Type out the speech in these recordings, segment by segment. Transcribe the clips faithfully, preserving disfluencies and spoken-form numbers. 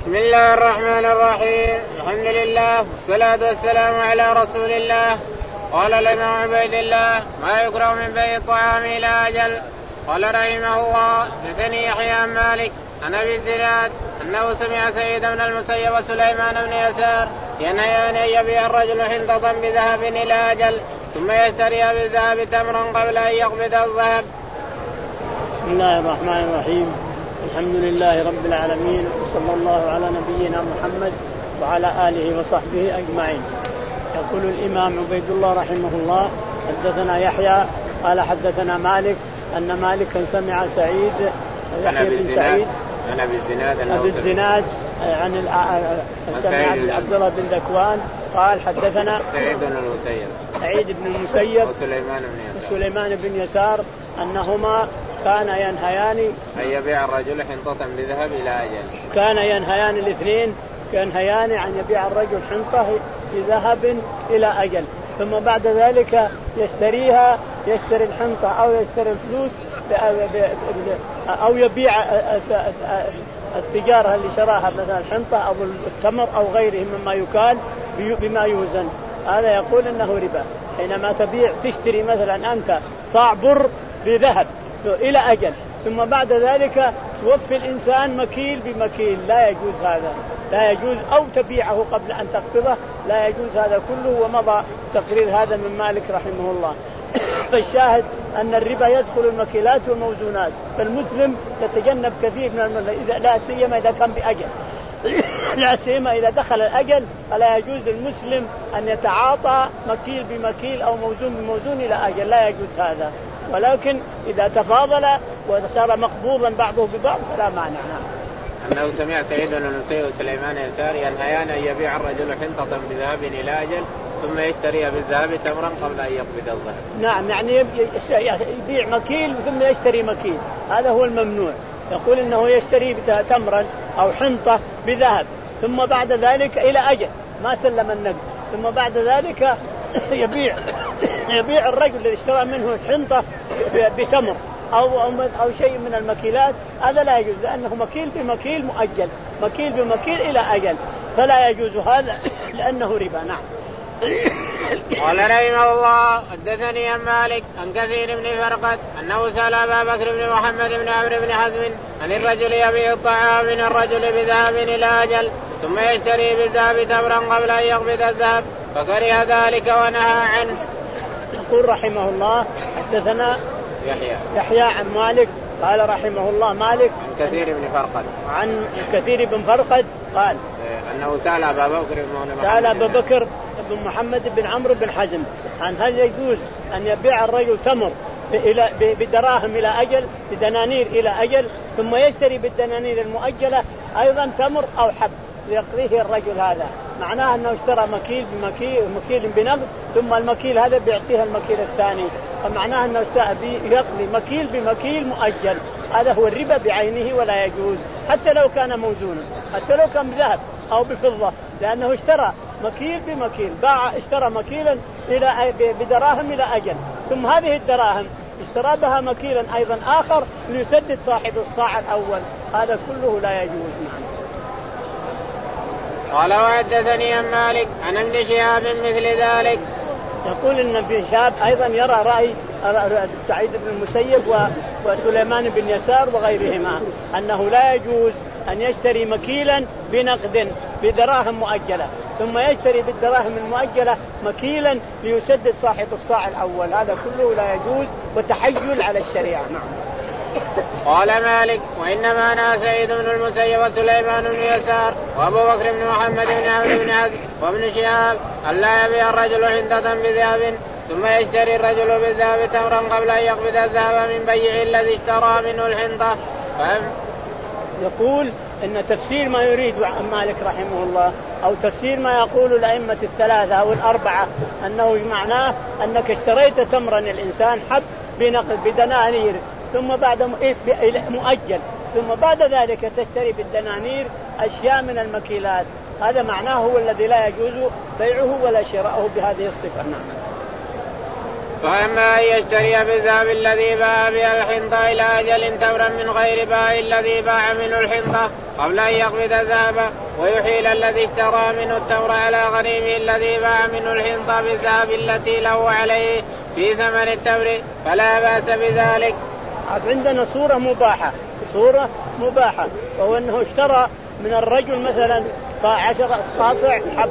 بسم الله الرحمن الرحيم. الحمد لله والصلاة والسلام على رسول الله. قال الإمام عبيد الله ما يكره من بيع الطعام إلى أجل. قال رحمه الله حدثني يحيى عن مالك عن أبي الزناد أنه سمع سعيد بن المسيب وسليمان بن يسار ينهيان أن يبيع الرجل حنطة بذهب إلى أجل ثم يشتري بالذهب تمرا قبل أن يقبض الذهب. بسم الله الرحمن الرحيم. الحمد لله رب العالمين وصلى الله على نبينا محمد وعلى آله وصحبه أجمعين. يقول الإمام عبيد الله رحمه الله حدثنا يحيى قال حدثنا مالك أن مالكا سمع سعيد يحيى بن سعيد عن أبي الزناد أبي الزناد عن سمع عبد الله بن ذكوان قال حدثنا سعيد بن المسيب سعيد بن المسيب وسليمان بن يسار وسليمان بن يسار أنهما كان ينهيان أن يبيع الرجل حنطة بذهب إلى أجل. كان ينهيان الاثنين ينهيان أن يبيع الرجل حنطة بذهب إلى أجل ثم بعد ذلك يشتريها يشتري الحنطة أو يشتري الفلوس أو يبيع التجارة اللي شراها مثلا الحنطة أو التمر أو غيره مما يكال بما يوزن. هذا يقول إنه ربا. حينما تبيع تشتري مثلا أنت صاع بر بذهب إلى أجل ثم بعد ذلك توفي الإنسان مكيل بمكيل لا يجوز هذا لا يجوز أو تبيعه قبل أن تقبضه لا يجوز هذا كله. ومضى تقرير هذا من مالك رحمه الله. فالشاهد أن الربا يدخل المكيلات والموزونات فالمسلم يتجنب كثير من المال إذا لا سيما إذا كان بأجل لا سيما إذا دخل الأجل فلا يجوز للمسلم أن يتعاطى مكيل بمكيل أو موزون بموزون إلى أجل لا يجوز هذا. ولكن إذا تفاضل وصار مقبوضا بعضه ببعض فلا مانع. أنه سمع سعيد بن المسيب وسليمان يسار ينهيان أن يبيع الرجل حنطة بذهب إلى أجل ثم يشتري بالذهب تمرا قبل أن يقبض الذهب. نعم يعني يبيع مكيل ثم يشتري مكيل هذا هو الممنوع. يقول إنه يشتري تمرا أو حنطة بذهب ثم بعد ذلك إلى أجل ما سلم النقد ثم بعد ذلك يبيع يبيع الرجل الذي اشترى منه الحنطة بتمر أو أو شيء من المكيلات هذا لا يجوز لأنه مكيل بمكيل مؤجل مكيل بمكيل إلى أجل فلا يجوز هذا لأنه ربا. نعم. قال رحمه الله حدثني عن مالك عن كثير بن فرقد أنه سأل أبا بكر بن محمد بن عمرو بن حزم عن الرجل يبيع الطعام من الرجل بذهب إلى أجل ثم يشتري بالذهب تمرا قبل أن يقبض الذهب فكره ذلك ونهى عنه. يقول رحمه الله حدثنا يحيى يحيى عن مالك قال رحمه الله مالك عن كثير بن فرقد عن كثير بن فرقد قال أنه سأل أبا بكر بن سأل أبا بكر بن محمد بن عمرو بن حزم عن هل يجوز أن يبيع الرجل تمر إلى بدراهم إلى أجل بدنانير إلى أجل ثم يشتري بالدنانير المؤجلة أيضا تمر أو حب ليقضيه الرجل. هذا معناه أنه اشترى مكيل بمكيل مكيل بنقد ثم المكيل هذا بيعطيها المكيل الثاني فمعناه أنه يقضي مكيل بمكيل مؤجل. هذا هو الربا بعينه ولا يجوز حتى لو كان موزونا حتى لو كان بذهب أو بفضة لأنه اشترى مكيل بمكيل باع اشترى مكيلا إلى بدراهم إلى أجل ثم هذه الدراهم اشترى بها مكيلا أيضا آخر ليسدد صاحب الصاع الأول. هذا كله لا يجوز. قال وحدثني عن مالك عن ابن شهاب مثل ذلك. يقول ان ابن شهاب ايضا يرى راي سعيد بن المسيب وسليمان بن يسار وغيرهما انه لا يجوز ان يشتري مكيلا بنقد بدراهم مؤجله ثم يشتري بالدراهم المؤجله مكيلا ليسدد صاحب الصاع الاول. هذا كله لا يجوز وتحيل على الشريعه. قال مالك وإنما أنا سعيد بن المسيب وسليمان بن يسار وأبو بكر بن محمد بن عمرو بن حزم وابن شهاب ألا يبيع الرجل حنطة بذهب ثم يشتري الرجل بالذهب تمرا قبل أن يقبض الذهب من بيع الذي اشترى منه الحنطة. فهم يقول إن تفسير ما يريد عن مالك رحمه الله أو تفسير ما يقول الأئمة الثلاثة أو الأربعة أنه معناه أنك اشتريت تمرا الإنسان حب بنقد بدنانير ثم بعد مؤجل ثم بعد ذلك تشتري بالدنانير أشياء من المكيلات. هذا معناه هو الذي لا يجوز بيعه ولا شراؤه بهذه الصفة. فأما أن يشتري بالذهب الذي باع به الحنطة إلى أجل تمرا من غير باع الذي باع منه الحنطة قبل أن يقبض الذهب ويحيل الذي اشترى منه التمر على غريمه الذي باع منه الحنطة بالذهب التي له عليه في ثمن التمر فلا بأس بذلك. عندنا صورة مباحة صورة مباحة وهو أنه اشترى من الرجل مثلا صاع عشر آصع حب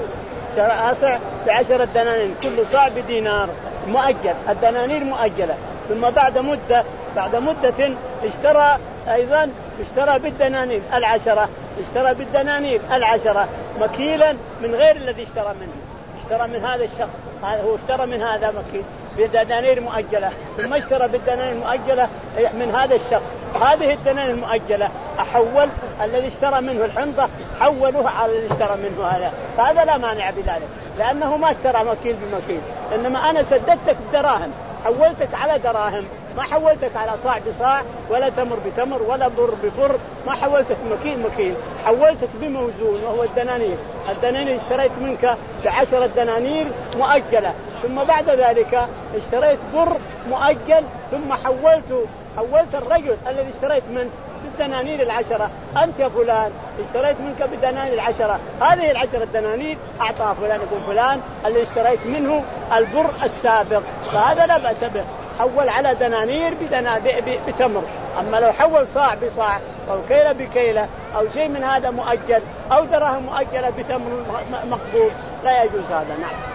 آصع بعشرة دنانير كل صاع بدينار مؤجل الدنانير مؤجلة ثم بعد مدة بعد مدة اشترى أيضا اشترى بالدنانير العشرة اشترى بالدنانير العشرة مكيلا من غير الذي اشترى منه اشترى من هذا الشخص هو اشترى من هذا مكيل بالدنانير مؤجلة ثم اشترى بالدنانير مؤجلة من هذا الشخص هذه الدنانير المؤجلة أحول الذي اشترى منه الحنطة حوله على الذي اشترى منه هذا فهذا لا مانع بذلك لأنه ما اشترى مكيل بمكيل إنما أنا سددتك بدراهم حولتك على دراهم ما حولتك على صاع بصاع ولا تمر بتمر ولا بر ببر ما حولتك مكيل مكيل حولتك بموزون وهو الدنانير الدنانير اشتريت منك بعشرة دنانير مؤجلة ثم بعد ذلك اشتريت بر مؤجل ثم حولت حولت الرجل الذي اشتريت منه بالدنانير العشرة أنت يا فلان اشتريت منك بدنانير العشرة هذه العشرة دنانير أعطاها فلان ابن فلان اللي اشتريت منه البر السابق فهذا لا بأس به حول على دنانير بتمر أما لو حول صاع بصاع أو كيلة بكيلة أو شيء من هذا مؤجل أو دراهم مؤجلة بتمر مقبوض لا يجوز هذا. نعم.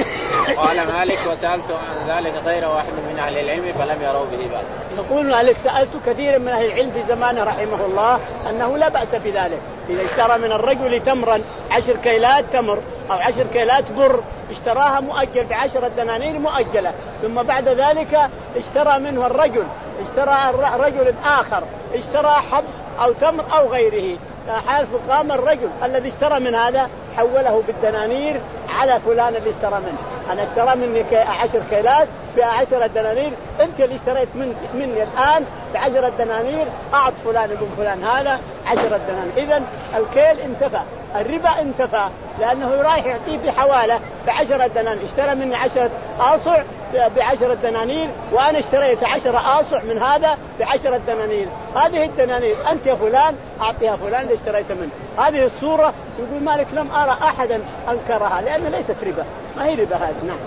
قال مالك وسألت عن ذلك غير واحد من أهل العلم فلم يروا به بأس. يقول مالك سألت كثير من أهل العلم في زمانه رحمه الله أنه لا بأس بذلك إذا اشترى من الرجل تمرا عشر كيلات تمر أو عشر كيلات بر اشتراها مؤجل بعشرة دنانير مؤجلة ثم بعد ذلك اشترى منه الرجل اشترى رجل آخر اشترى حب أو تمر أو غيره حال قام الرجل الذي اشترى من هذا حوله بالدنانير على فلان اللي اشترى منه أنا اشترى مني عشر كيلات بعشرة دنانير أنت اللي اشتريت من مني الآن بعشرة دنانير أعط فلان ابن فلان هذا عشرة دنانير إذن الكيل انتفى الربا انتفى لأنه رايح يعطيه بحوالة بعشرة دنانير اشترى مني عشرة آصع بعشرة دنانير وأنا اشتريت عشرة آصع من هذا بعشرة دنانير هذه الدنانير أنت يا فلان أعطيها فلان اللي اشتريت منه هذه الصورة يقول مالك لم أرى أحدا أنكرها لأن ليست ربا ما هي ربا هذه. نعم.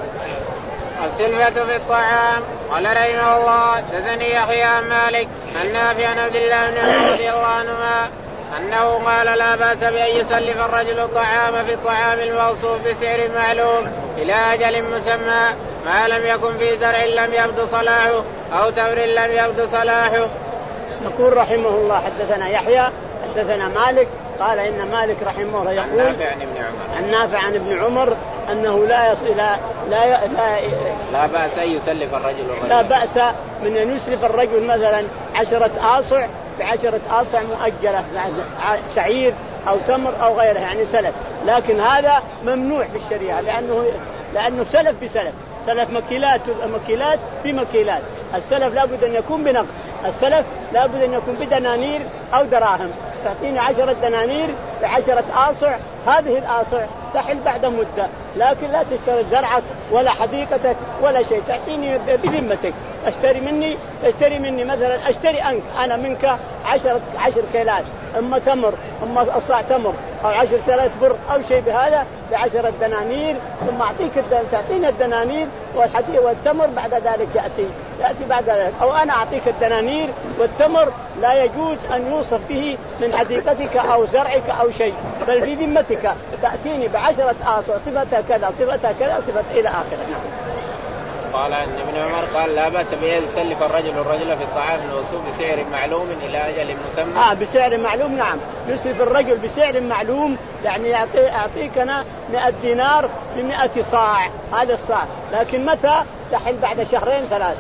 السلفة في الطعام قال رحمه الله دثني يحيى عن مالك عن نافع عن عبد الله بن عمر رضي الله عنهما أنه قال لا بأس بأن يسلف الرجل الطعام في الطعام الموصوف بسعر معلوم إلى أجل مسمى ما لم يكن في زرع لم يبدو صلاحه أو تمر لم يبدو صلاحه. يقول رحمه الله حدثنا يحيى حدثنا مالك قال إن مالك رحمه الله يقول نافع عن ابن عمر عن نافع عن ابن عمر أنه لا يصل لا لا لا, لا بأس أن يسلف الرجل الرجل لا بأس من أن يسلف الرجل مثلا عشرة آصع بعشرة آصع مؤجلة شعير أو تمر أو غيره يعني سلف لكن هذا ممنوع في الشريعة لأنه لأنه سلف بسلف سلف مكيلات مكيلات بمكيلات السلف لابد أن يكون بنقد السلف لابد أن يكون بدنانير أو دراهم تعطيني عشرة دنانير بعشرة آصع هذه الآصع تحل بعد مدة لكن لا تشتري زرعك ولا حديقتك ولا شيء تعطيني بذمتك اشتري مني تشتري مني مثلا اشتري أنك أنا منك عشرة عشر كيلات اما تمر اما اصاع تمر او عشر كيلات بر او شيء بهذا بعشرة دنانير ثم اعطيك الدن... تعطيني الدنانير والحديقة والتمر بعد ذلك ياتي ياتي بعد ذلك او انا اعطيك الدنانير والتمر لا يجوز ان يوصف به من حديقتك او زرعك او شيء بل في ذمتك تاتيني بعشرة آصع صفتها كذا صفتها كذا صفة الى اخره. نعم. قال ان ابن عمر قال لا بأس بأن يسلف الرجل الرجل في الطعام الموصوف بسعر معلوم الى اجل مسمى. اه بسعر معلوم. نعم يسلف الرجل بسعر معلوم يعني يعطي اعطيك انا مئة دينار بمئة صاع هذا الصاع لكن متى تحل بعد شهرين ثلاثة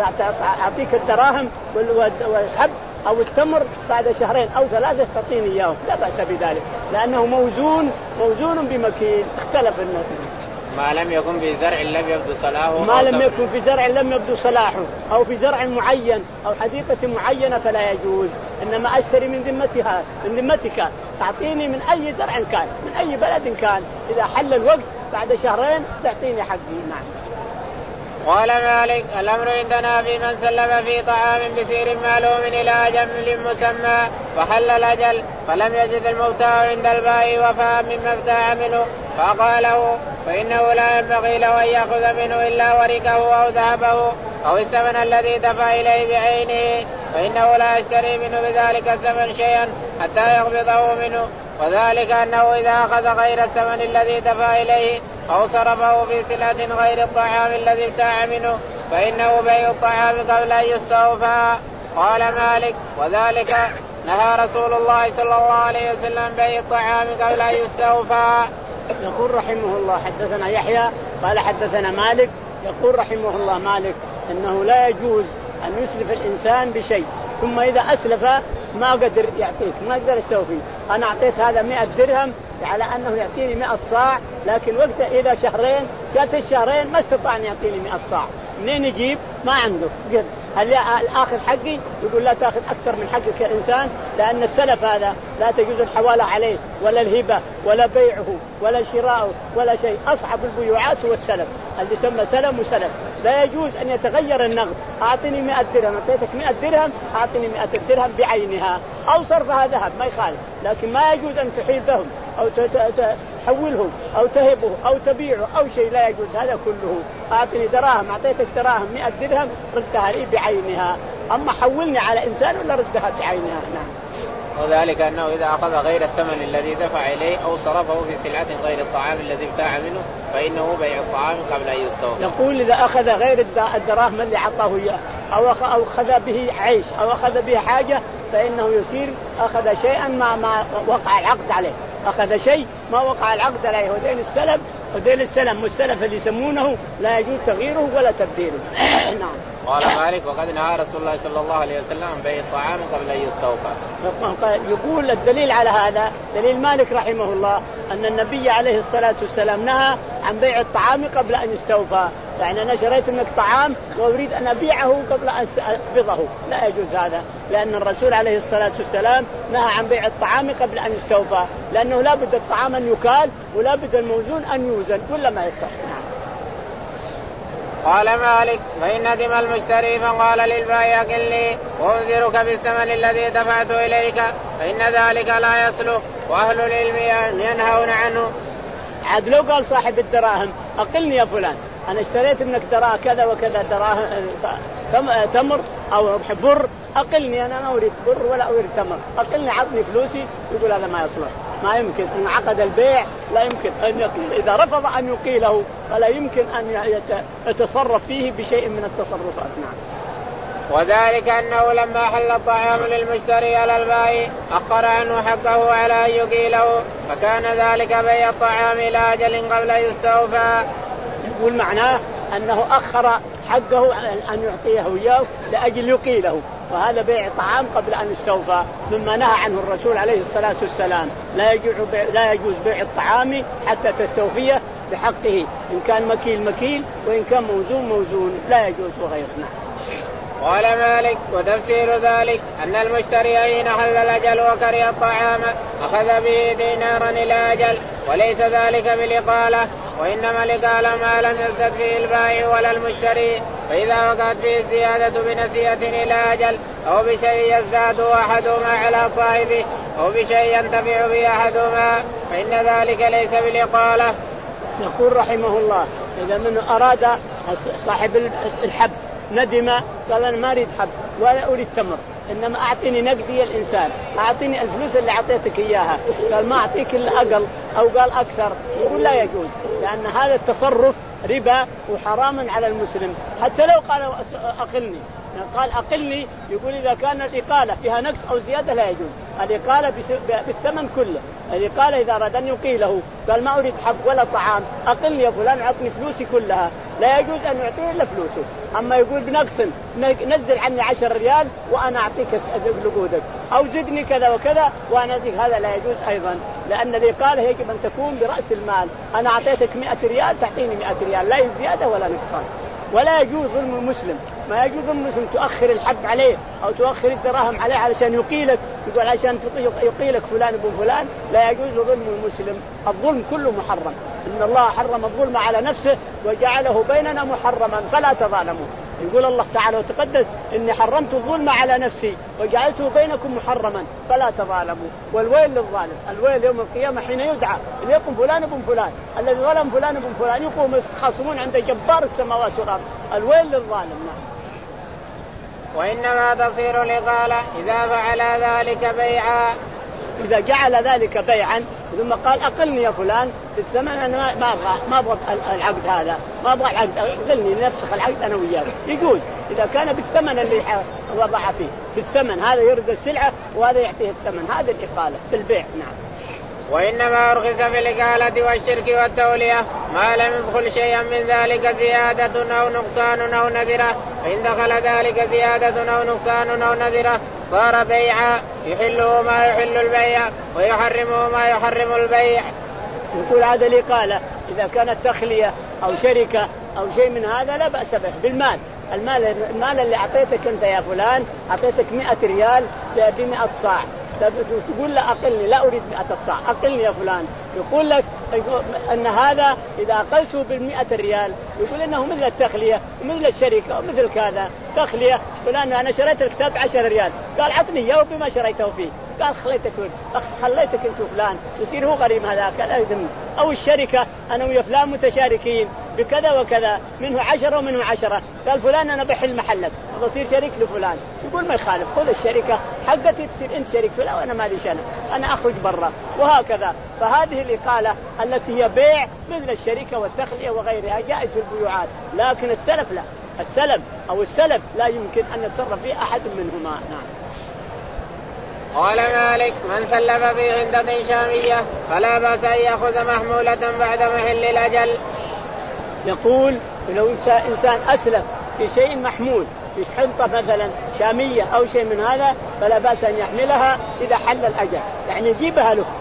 ويعطيك الدراهم والحب أو التمر بعد شهرين أو ثلاثة تعطيني إياه لا بأس بذلك لأنه موزون موزون بمكيل اختلف الناس. ما لم يكن في زرع لم يبدو صلاحه ما لم يكن في زرع لم يبدو صلاحه أو في زرع معين أو حديقة معينة فلا يجوز إنما أشتري من ذمتها من ذمتك تعطيني من أي زرع كان من أي بلد كان إذا حل الوقت بعد شهرين تعطيني حقي. نعم. قال مالك الأمر عندنا في من سلم في طعام بسير معلوم إلى أجل مسمى فحل الأجل فلم يجد المبتاع عند البائع وفاء مما ابتاع منه فقاله فإنه لا ينبغي له أن يأخذ منه إلا ورقه أو ذهبه أو الثمن الذي دفع إليه بعينه فإنه لا يشتري منه بذلك الثمن شيئا حتى يقبضه منه، وذلك أنه إذا أخذ غير الثمن الذي دفع إليه أو صرفه في سلعة غير الطعام الذي ابتاع منه فإنه بيع الطعام قبل أن يستوفى. قال مالك وذلك نهى رسول الله صلى الله عليه وسلم بيع الطعام قبل أن يستوفى. يقول رحمه الله حدثنا يحيى قال حدثنا مالك يقول رحمه الله مالك إنه لا يجوز أن يسلف الإنسان بشيء ثم إذا أسلف ما قدر يعطيك ما قدر يستوفي. أنا أعطيت هذا مئة درهم على أنه يعطيني مئة صاع لكن وقت إذا شهرين جات الشهرين ما استطاع أن يعطيني مئة صاع منين يجيب ما عنده قد. هل الآخر حقي يقول لا تأخذ أكثر من حقك يا إنسان لأن السلف هذا لا تجوز الحوالة عليه ولا الهبة ولا بيعه ولا شراؤه ولا شيء. أصعب البيوعات هو السلف اللي يسمى سلم وسلف. لا يجوز أن يتغير النقد أعطني مئة درهم أعطيتك مئة درهم أعطني مئة درهم بعينها أو صرفها ذهب ما يخالف لكن ما يجوز أن تحيلهم أو تحولهم أو تهبه أو تبيعه أو شيء لا يجوز هذا كله. أعطني دراهم أعطيتك دراهم مئة درهم ردها لي بعينها أما حولني على إنسان ولا ردها بعينها. نعم. وذلك أنه إذا أخذ غير الثمن الذي دفع إليه أو صرفه في سلعة غير الطعام الذي ابتاع منه فإنه بيع الطعام قبل أن يستوفى. يقول إذا أخذ غير الدراهم اللي عطاه إياه أو أخذ به عيش أو أخذ به حاجة فإنه يصير أخذ شيئا ما ما وقع العقد عليه أخذ شيء ما وقع العقد عليه ودين السلم ودين السلم والسلف اللي يسمونه لا يجوز تغييره ولا تبديله. نعم. قال مالك وقد نهى رسول الله صلى الله عليه وسلم عن بيع الطعام قبل أن يستوفى. يقول الدليل على هذا دليل مالك رحمه الله أن النبي عليه الصلاة والسلام نهى عن بيع الطعام قبل أن يستوفى. يعني أنا شريت منك طعام وأريد أن أبيعه قبل أن أقبضه لا يجوز هذا لأن الرسول عليه الصلاة والسلام نهى عن بيع الطعام قبل أن يستوفى لأنه لا بد الطعام أن يكال ولا بد الموزون أن يوزن ولا ما يصح. قال مالك فإن ندم المشتري فقال للبائع أكلني وأنذرك بالثمن الذي دفعت إليك فإن ذلك لا يصلح وأهل العلم ينهون عنه. عاد لو قال صاحب الدراهم أقلني يا فلان أنا اشتريت منك دراهم كذا وكذا دراهم تمر أو بر أقلني أنا ما أريد بر ولا أريد تمر أقلني عطني فلوسي يقول هذا ما يصلح ما يمكن أن عقد البيع لا يمكن أن يقيل إذا رفض أن يقيله فلا يمكن أن يتصرف فيه بشيء من التصرفات. نعم. وذلك أنه لما حل الطعام للمشتري على البائع أخر عنه حقه على أن يقيله فكان ذلك بيع الطعام إلى أجل قبل أن يستوفى. يقول معناه أنه أخر حقه أن يعطيه إياه لأجل يقيله وهذا بيع طعام قبل أن يستوفى مما نهى عنه الرسول عليه الصلاة والسلام. لا يجوز بيع, لا يجوز بيع الطعام حتى تستوفيه بحقه إن كان مكيل مكيل وإن كان موزون موزون لا يجوز وغيره. قال مالك وتفسير ذلك أن المشتري حين حل الأجل وكره الطعام أخذ به دينارا إلى أجل وليس ذلك بالإقالة وإنما الإقالة ما لم يزدد فيه البائع ولا المشتري فإذا وقعت فيه الزيادة بنسيئة إلى أجل أو بشيء يزداد أحدهما على صاحبه أو بشيء ينتفع به أحدهما فإن ذلك ليس بالإقالة. يقول رحمه الله إذا من أراد صاحب الحب ندم قال أنا ما أريد حب ولا أريد تمر إنما أعطيني نقدي الإنسان أعطيني الفلوس اللي أعطيتك إياها قال ما أعطيك إلا أقل أو قال أكثر يقول لا يجوز لأن هذا التصرف ربا وحرام على المسلم حتى لو قال أقلني قال أقلني يقول إذا كان الإقالة فيها نقص أو زيادة لا يجوز. الإقالة بالثمن كله الإقالة إذا أراد أن يقيله قال ما أريد حب ولا طعام أقلني يا فلان أعطني فلوسي كلها لا يجوز أن يعطيه إلا فلوسه. أما يقول بنقص نزل عني عشر ريال وأنا أعطيك لقودك أو زدني كذا وكذا وأنا أعطيك هذا لا يجوز أيضا لأن الإقالة يجب أن تكون برأس المال. أنا أعطيتك مئة ريال تعطيني مئة ريال لا زيادة ولا نقصان. ولا يجوز ظلم المسلم ما يجوز ظلم المسلم تؤخر الحب عليه أو تؤخر الدراهم عليه علشان يقيلك يقول عشان يقيلك فلان ابن فلان لا يجوز ظلم المسلم. الظلم كله محرم إن الله حرم الظلم على نفسه وجعله بيننا محرما فلا تظالموا. يقول الله تعالى وتقدس إني حرمت الظلم على نفسي وجعلته بينكم محرما فلا تظالموا. والويل للظالم، الويل يوم القيامة حين يدعى ليقم فلان ابن فلان الذي ظلم فلان ابن فلان يقوم يتخاصمون عند جبار السماوات والأرض. الويل للظالم. وإنما تصير الإقالة إذا فعل ذلك بيعا، إذا جعل ذلك بيعا ثم قال أقلني يا فلان بالثمن، أنا ما أبغى ما أبغى العقد هذا، ما أبغى العقد، أقلني نفسخ العقد أنا وياك. يجوز إذا كان بالثمن اللي وضع فيه، بالثمن هذا يرد السلعة وهذا يعطيه الثمن، هذا الإقالة بالبيع. نعم. وإنما أرخص في الإقالة والشرك والتولية ما لم يدخل شيئا من ذلك زيادة أو نقصان أو نذرة، فإن دخل ذلك زيادة أو نقصان أو نذرة صار بيعا يحله ما يحل البيع ويحرمه ما يحرم البيع. يقول هذا الإقالة إذا كانت تخلية أو شركة أو شيء من هذا لا بأس به بالمال. المال المال اللي أعطيتك أنت يا فلان، أعطيتك مئة ريال بمئة صاع، تقول لا أقلني، لا أريد مئة الصاع، أقلني يا فلان. يقول لك أن هذا إذا أقلته بالمئة ريال يقول إنه مثل التخلية ومثل الشركة ومثل كذا. تخلية فلان أنا شريت الكتاب عشر ريال، قال عطني إياه بما شريته فيه، قال خليتك خليتك أنت فلان، يصير هو غريم هذاك لا يذم. أو الشركة أنا ويا فلان متشاركين بكذا وكذا، منه عشرة ومنه عشرة، قال فلان أنا بحل محلك وبصير شريك لفلان، يقول ما يخالف، خذ الشركة حقتي تصير أنت شريك فلان وأنا ما لي شأن، أنا أخرج برا وهكذا. فهذه الإقالة التي هي بيع مثل الشركة والتخلية وغيرها جائز في البيوعات، لكن السلف لا، السلف أو السلف لا يمكن أن يتصرف فيه أحد منهما. نعم. قال مالك من سلف في عندة شامية فلا بأس أن يأخذ محمولة بعد محل الأجل. يقول لو إنسان أسلف في شيء محمول في حنطة مثلا شامية أو شيء من هذا فلا بأس أن يحملها إذا حل الأجل، يعني يجيبها له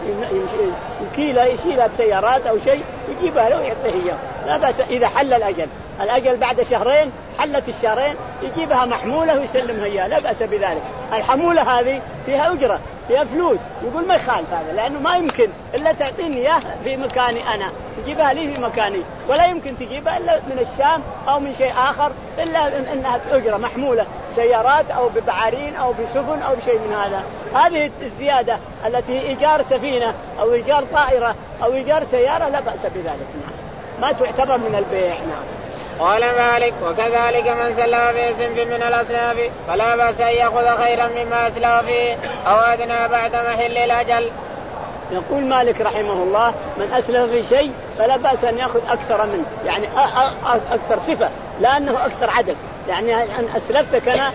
يكيلها يشيلها بسيارات أو شيء يجيبها له ويعطيه إياه، لا بأس إذا حل الأجل. الأجل بعد شهرين حلت الشهرين يجيبها محمولة ويسلمها إياه، لا بأس بذلك. الحمولة هذه فيها أجرة فيها فلوس، يقول ما يخالف هذا، لأنه ما يمكن إلا تعطيني إياه في مكاني أنا، تجيبها لي في مكاني، ولا يمكن تجيبها إلا من الشام أو من شيء آخر إلا إنها أجرة محمولة سيارات أو ببعارين أو بسفن أو بشيء من هذا. هذه الزيادة التي إيجار سفينة أو إيجار طائرة أو إيجار سيارة لا بأس بذلك، ما تعتبر من البيع. نعم. قال مالك وكذلك من سلف في صنف من الأسلاف فلا بأس أن يأخذ خيرا مما أسلف فيه أو أدنى بعد محل الأجل. يقول مالك رحمه الله من أسلف في شيء فلا بأس أن يأخذ أكثر منه، يعني أكثر صفة لأنه أكثر عدد، يعني أن أسلفتك أنا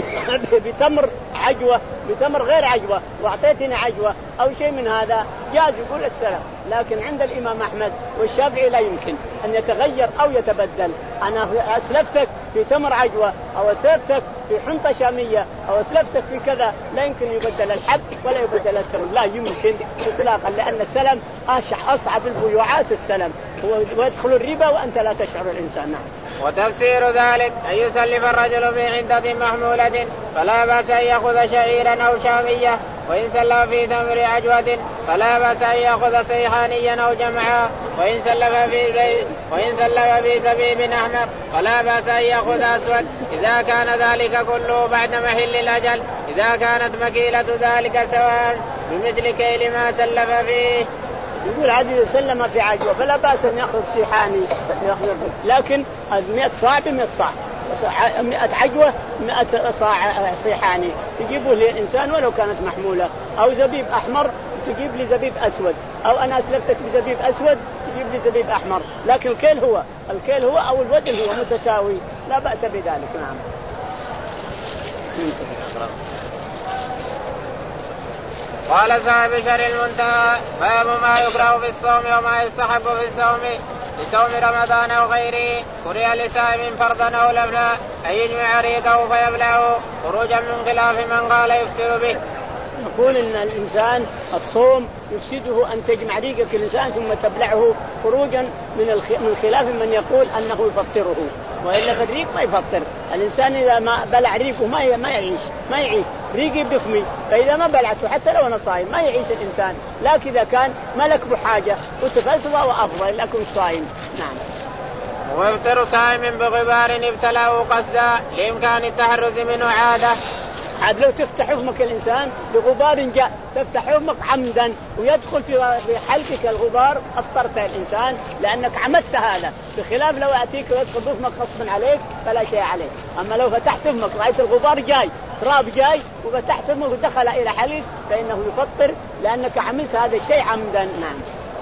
بتمر عجوة بتمر غير عجوة وأعطيتني عجوة أو شيء من هذا جاز يقول السلف. لكن عند الإمام أحمد والشافعي لا يمكن أن يتغير أو يتبدل. أنا أسلفتك في تمر عجوة أو أسلفتك في حنطة شامية أو أسلفتك في كذا، لا يمكن يبدل الحب ولا يبدل الثمن، لا يمكن إطلاقا، لأن السلم أصعب البيوعات السلم ويدخل الربا وأنت لا تشعر الإنسان. نعم. وتفسير ذلك أن يسلف الرجل في عندة محمولة فلا بأس أن يأخذ شعيرا أو شامية، وإن سلف في تمر عجوة فلا بأس أن يأخذ سيحانيا أو جمعا، وإن سلف في زيت وإن سلف في زبيب أحمر فلا بأس أن يأخذ أسود إذا كان ذلك كله بعد محل الأجل، إذا كانت مكيلة ذلك سواء بمثل كيل ما سلف فيه. يقول عدي سلم في عجوة فلا بأس أن يأخذ سيحاني، لكن مئة صاع بمئة صاع، مئة عجوة مئة صاع صيحاني تجيبه للإنسان ولو كانت محمولة، أو زبيب أحمر تجيب لي زبيب أسود، أو أنا أسلفتك بزبيب أسود تجيب لي زبيب أحمر، لكن الكيل هو الكيل هو أو الوزن هو متساوي لا بأس بذلك. نعم. قال صاحب شر المنتهى باب ما يكره في الصوم وما يستحب في الصوم لصوم رمضان أو غيره. كره لصائم فرضا أو لبنا أن يجمع ريقه فيبلعه خروجا من خلاف من قال يفطر به. يقول إن الإنسان الصوم يفسده أن تجمع ريقك الإنسان ثم تبلعه خروجا من الخ... من خلاف من يقول أنه يفطره، وإلا فالريق ما يفطر الإنسان إذا ما بلع ريقه ما ي... ما يعيش ما يعيش ريقي بفمي، فإذا ما بلعته حتى لو أنا صايم ما يعيش الإنسان، لكن إذا كان ملك بحاجة وتفلت فهو أفضل لكن صايم. نعم. ويفطر صائم بغبار ابتلاه قصدا لإمكان التحرز منه عادة. عاد لو تفتح فمك الإنسان بغبار جاء تفتح فمك عمدا ويدخل في حلقك الغبار أفطرت الإنسان لأنك عمدت هذا، بخلاف لو أتيك ويدخل فمك غصبا عليك فلا شيء عليك. أما لو فتحت فمك رأيت الغبار جاي تراب جاي وفتحت فمك ودخل إلى حلق فإنه يفطر لأنك عملت هذا الشيء عمدا. نعم.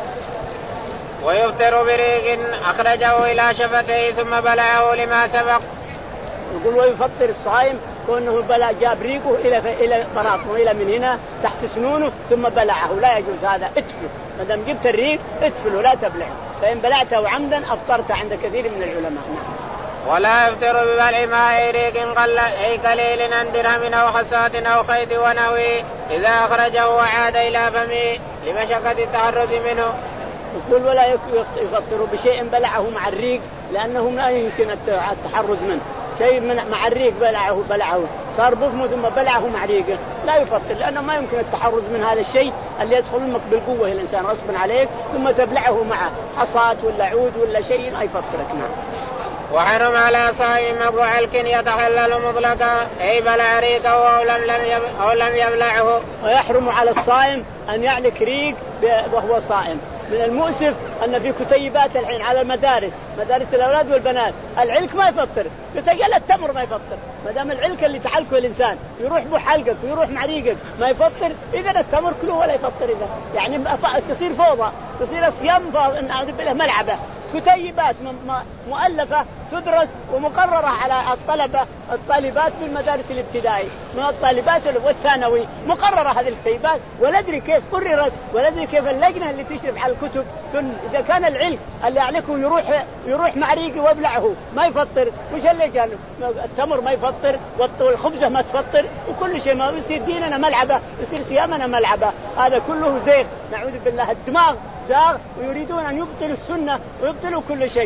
ويفطر بريق أخرجه إلى شفتيه ثم بلعه لما سبق. يقول ويفطر الصائم كونه بلع جاب ريقه إلى إلى بطنه إلى من هنا تحت سنونه ثم بلعه، لا يجوز هذا، اتفله ما دام جبت الريق اتفله لا تبلعه، فإن بلعته عمدا أفطرت عند كثير من العلماء. ولا يفطر ببلع ماء ريق قل أي قليل عن درهم أو حصاة أو خيط ونحوه إذا أخرجه وعاد إلى فمه لمشقة التحرز منه. يقول ولا يفطر بشيء بلعه مع الريق لأنه لا يمكن التحرز منه، شيء من مع الريق بلعه بلعه صار بفمه ثم بلعه مع ريقه لا يفطر، لأنه ما يمكن التحرز من هذا الشيء اللي يدخل منك بالقوة الإنسان غصبا عليك ثم تبلعه مع حصاة ولا عود ولا شيء لا يفطرك. نعم. وحرم على صائم أبو علك يتحلل مطلقا أي بلع ريقه أو لم, لم أو لم يبلعه. ويحرم على الصائم أن يعلك ريق وهو صائم. من المؤسف أن في كتيبات الحين على المدارس مدارس الأولاد والبنات العلك ما يفطر، بتجعل التمر ما يفطر، ما دام العلك اللي تعلكه الإنسان يروح بحلقك ويروح مع ريقك ما يفطر، إذا التمر كله ولا يفطر. إذا يعني تصير فوضى، تصير الصيام نعوذ بالله ملعبة. كتيبات مؤلفة تدرس ومقررة على الطلبة الطالبات في المدارس الابتدائي من الطالبات والثانوي، مقررة هذه الكتيبات ولا أدري كيف قررت ولا أدري كيف اللجنة اللي تشرف على الكتب. إذا كان العلم اللي عليكم يروح يروح مع ريقي وابلعه ما يفطر، وش اللي كان التمر ما يفطر والخبزة ما تفطر وكل شيء ما يصير ديننا ملعبة، يصير صيامنا ملعبة، هذا كله زيغ نعوذ بالله. الدماغ زاغ ويريدون أن يبطلوا السنة ويبطلوا كل شيء،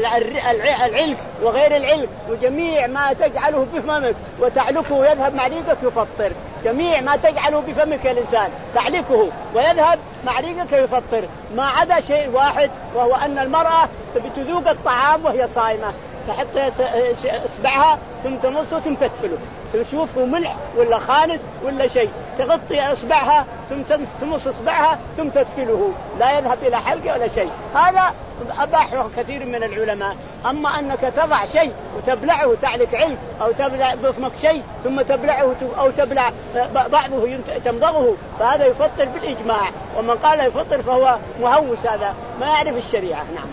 العلم وغير العلم وجميع ما تجعله بفمك وتعلكه ويذهب مع ريقك يفطر، جميع ما تجعله بفمك الإنسان تعلكه ويذهب مع ريقك يفطر، ما عدا شيء واحد وهو أن المرأة تذوق الطعام وهي صائمة، تحط إصبعها ثم تمصه ثم تدفله، تشوفه ملح ولا خالص ولا شيء، تغطي إصبعها ثم تمص إصبعها ثم تدفله، لا يذهب إلى حلقة ولا شيء، هذا أباحه كثير من العلماء. أما أنك تضع شيء وتبلعه وتعلك علم أو تبلع بفمك شيء ثم تبلعه أو تبلع بعضه تمضغه فهذا يفطر بالإجماع، ومن قال يفطر فهو مهوس، هذا ما يعرف الشريعة. نعم.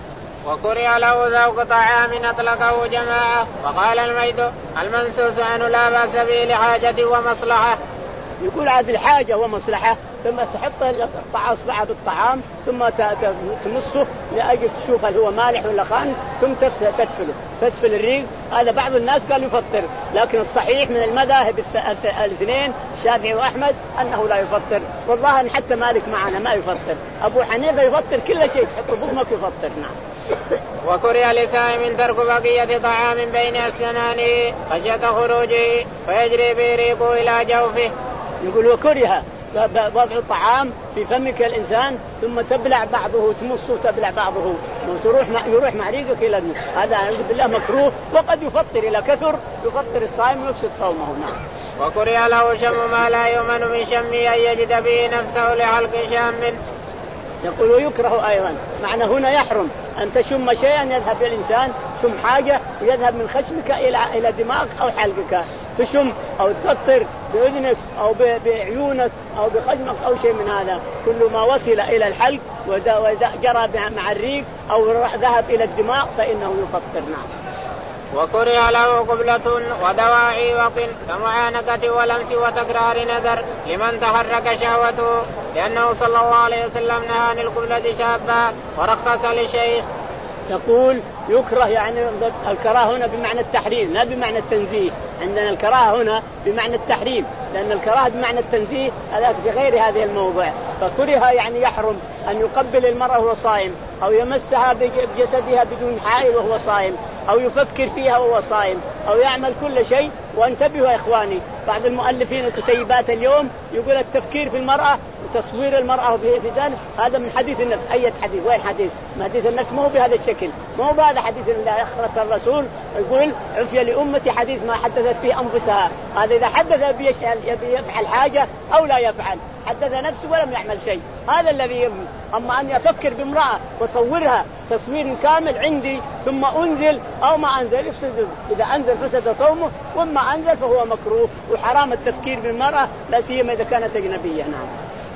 وكره له ذوق طعام أطلقه جماعة. وقال الميت المنسوس عنه لا بأس به لحاجة ومصلحة. يقول عاد الحاجة ومصلحة ثم تحط أصبعها بالطعام ثم تمصه لأجل تشوف هل هو مالح ولا خان ثم تدفله تدفل الريق. هذا بعض الناس قال يفطر، لكن الصحيح من المذاهب الاثنين الشافعي وأحمد أنه لا يفطر، والله أن حتى مالك معنا ما يفطر، أبو حنيفة يفطر كل شيء تحط بطنك يفطر. نعم. وكره لسائم ترك بقية طعام بين أسنانه خشية خروجه فيجري به ريقه إلى جوفه. يقول وكره وضع الطعام في فمك الإنسان ثم تبلع بعضه تمصه تبلع بعضه وتروح مع يروح مع ريقك إلى الماء، هذا أعوذ بالله مكروه، وقد يفطر إلى كثر يفطر الصائم ويفسد صومه. نعم. وكره له شم ما لا يؤمن من شمه أن يجد به نفسه لحلق شام. يقول ويكره أيضا، معنى هنا يحرم أن تشم شيئا يذهب الإنسان شم حاجة ويذهب من خشمك إلى إلى دماغك أو حلقك، تشم أو تقطر بأذنك أو بعيونك أو بخشمك أو شيء من هذا، كل ما وصل إلى الحلق وجرى مع الريق أو ذهب إلى الدماغ فإنه يفطر. نعم. وكره له قبلة ودواعي وقل كمعانقة ولمس وتكرار نذر لمن تحرك شهوته، لأنه صلى الله عليه وسلم نهى عن القبلة شابا ورخص لشيخ. يقول يكره يعني الكراهة هنا بمعنى التحريم لا بمعنى التنزيه، عندنا الكراهة هنا بمعنى التحريم، لأن الكراهة بمعنى التنزيه هذا في غير هذه الموضع. فكره يعني يحرم أن يقبل المرأة وهو صائم أو يمسها بجسدها بدون حائل وهو صائم، أو يفكر فيها وهو صائم أو يعمل كل شيء. وانتبهوا يا إخواني، بعض المؤلفين الكتيبات اليوم يقول التفكير في المرأة وتصوير المرأة في ذلك هذا من حديث النفس. أي حديث؟ وين حديث؟ حديث النفس مو بهذا الشكل، مو بهذا حديث اللي أخرس الرسول يقول عفي لأمتي حديث ما حدثت فيه أنفسها. هذا إذا حدث يبي يفعل حاجة أو لا يفعل، حدث نفسه ولم يعمل شيء، هذا الذي يبني. أما أن يفكر بامرأة وصورها تصوير كامل عندي ثم أنزل أو ما أنزل يفسد. إذا أنزل فسد صومه، وما أنزل فهو مكروه وحرام التفكير بالمرأة لا سيما إذا كانت أجنبية. نعم.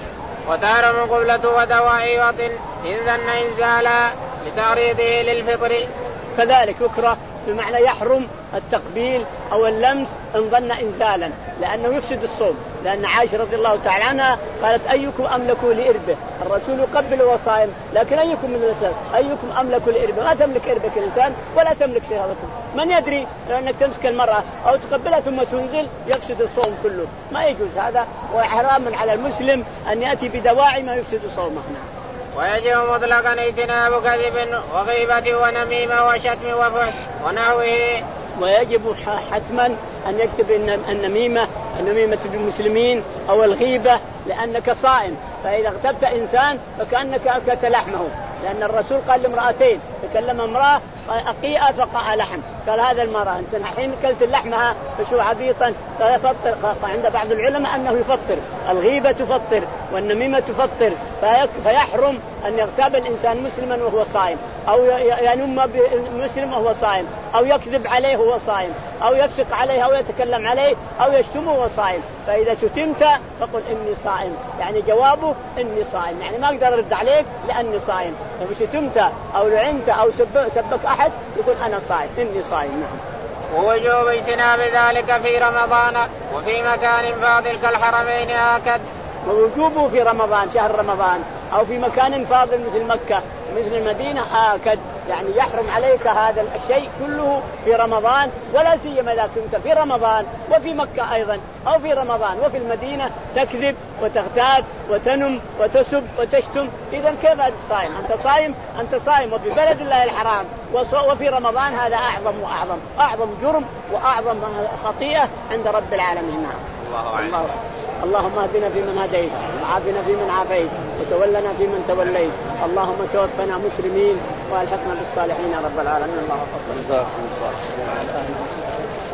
وتحرم قبلة ودواء وطن إن ظن إنزالا لتعريضه للفطر. كذلك يكره بمعنى يحرم التقبيل أو اللمس إن ظن إنزالا، لأنه يفسد الصوم. لأن عائشة رضي الله تعالى عنها قالت أيكم أملك لإربه، الرسول يقبل وصائم، لكن أيكم من الإنسان أيكم أملك لإربه، ما تملك إربك الإنسان ولا تملك شهوته. من يدري لأنك تمسك المرأة أو تقبلها ثم تنزل يفسد الصوم كله، ما يجوز هذا، وحرام على المسلم أن يأتي بدواعي ما يفسد صومه. ويجب مطلقا اجتناب كذب وغيبة ونميمة وشتم وفحش ونحوه. ويجب حتما أن يكتب النميمة النميمة بالمسلمين أو الغيبة لأنك صائم، فإذا اغتبت إنسان فكأنك أكلت لحمه. لأن الرسول قال لامرأتين، تكلم امرأة أقيئة فقع لحم، قال هذا المرأة أنت حين أكلت لحمها فشو عبيطا، قال يفطر. عند بعض العلماء أنه يفطر، الغيبة تفطر والنميمة تفطر، فيحرم أن يغتاب الإنسان مسلما وهو صائم، أو ينم مسلم وهو صائم، أو يكذب عليه وهو صائم، أو يفسق عليه أو يتكلم عليه أو يشتمه وهو صائم. فإذا شتمت فقل إني صائم، يعني جوابه إني صائم، يعني ما أقدر أرد عليك لأني صائم. لو شتمت أو لعنت أو سب سبك أحد يقول أنا صائم إني صائم. نعم. ووجوب اجتناب ذلك في رمضان وفي مكان فاضل كالحرمين آكد. ووجوبه في رمضان شهر رمضان أو في مكان فاضل مثل مكة مثل المدينة آكد، يعني يحرم عليك هذا الشيء كله في رمضان، ولا سيما إذا كنت في رمضان وفي مكة أيضا أو في رمضان وفي المدينة تكذب وتغتاب وتنم وتسب وتشتم. إذا كيف أنت صائم؟ أنت صائم أنت صائم وفي بلد الله الحرام وفي رمضان، هذا أعظم وأعظم أعظم جرم وأعظم خطيئة عند رب العالمين. الله الله. اللهم اهدنا فيمن هديت وعافنا فيمن عافيت وتولنا فيمن توليت، اللهم توفنا مسلمين والحقنا بالصالحين يا رب العالمين. الله أكبر.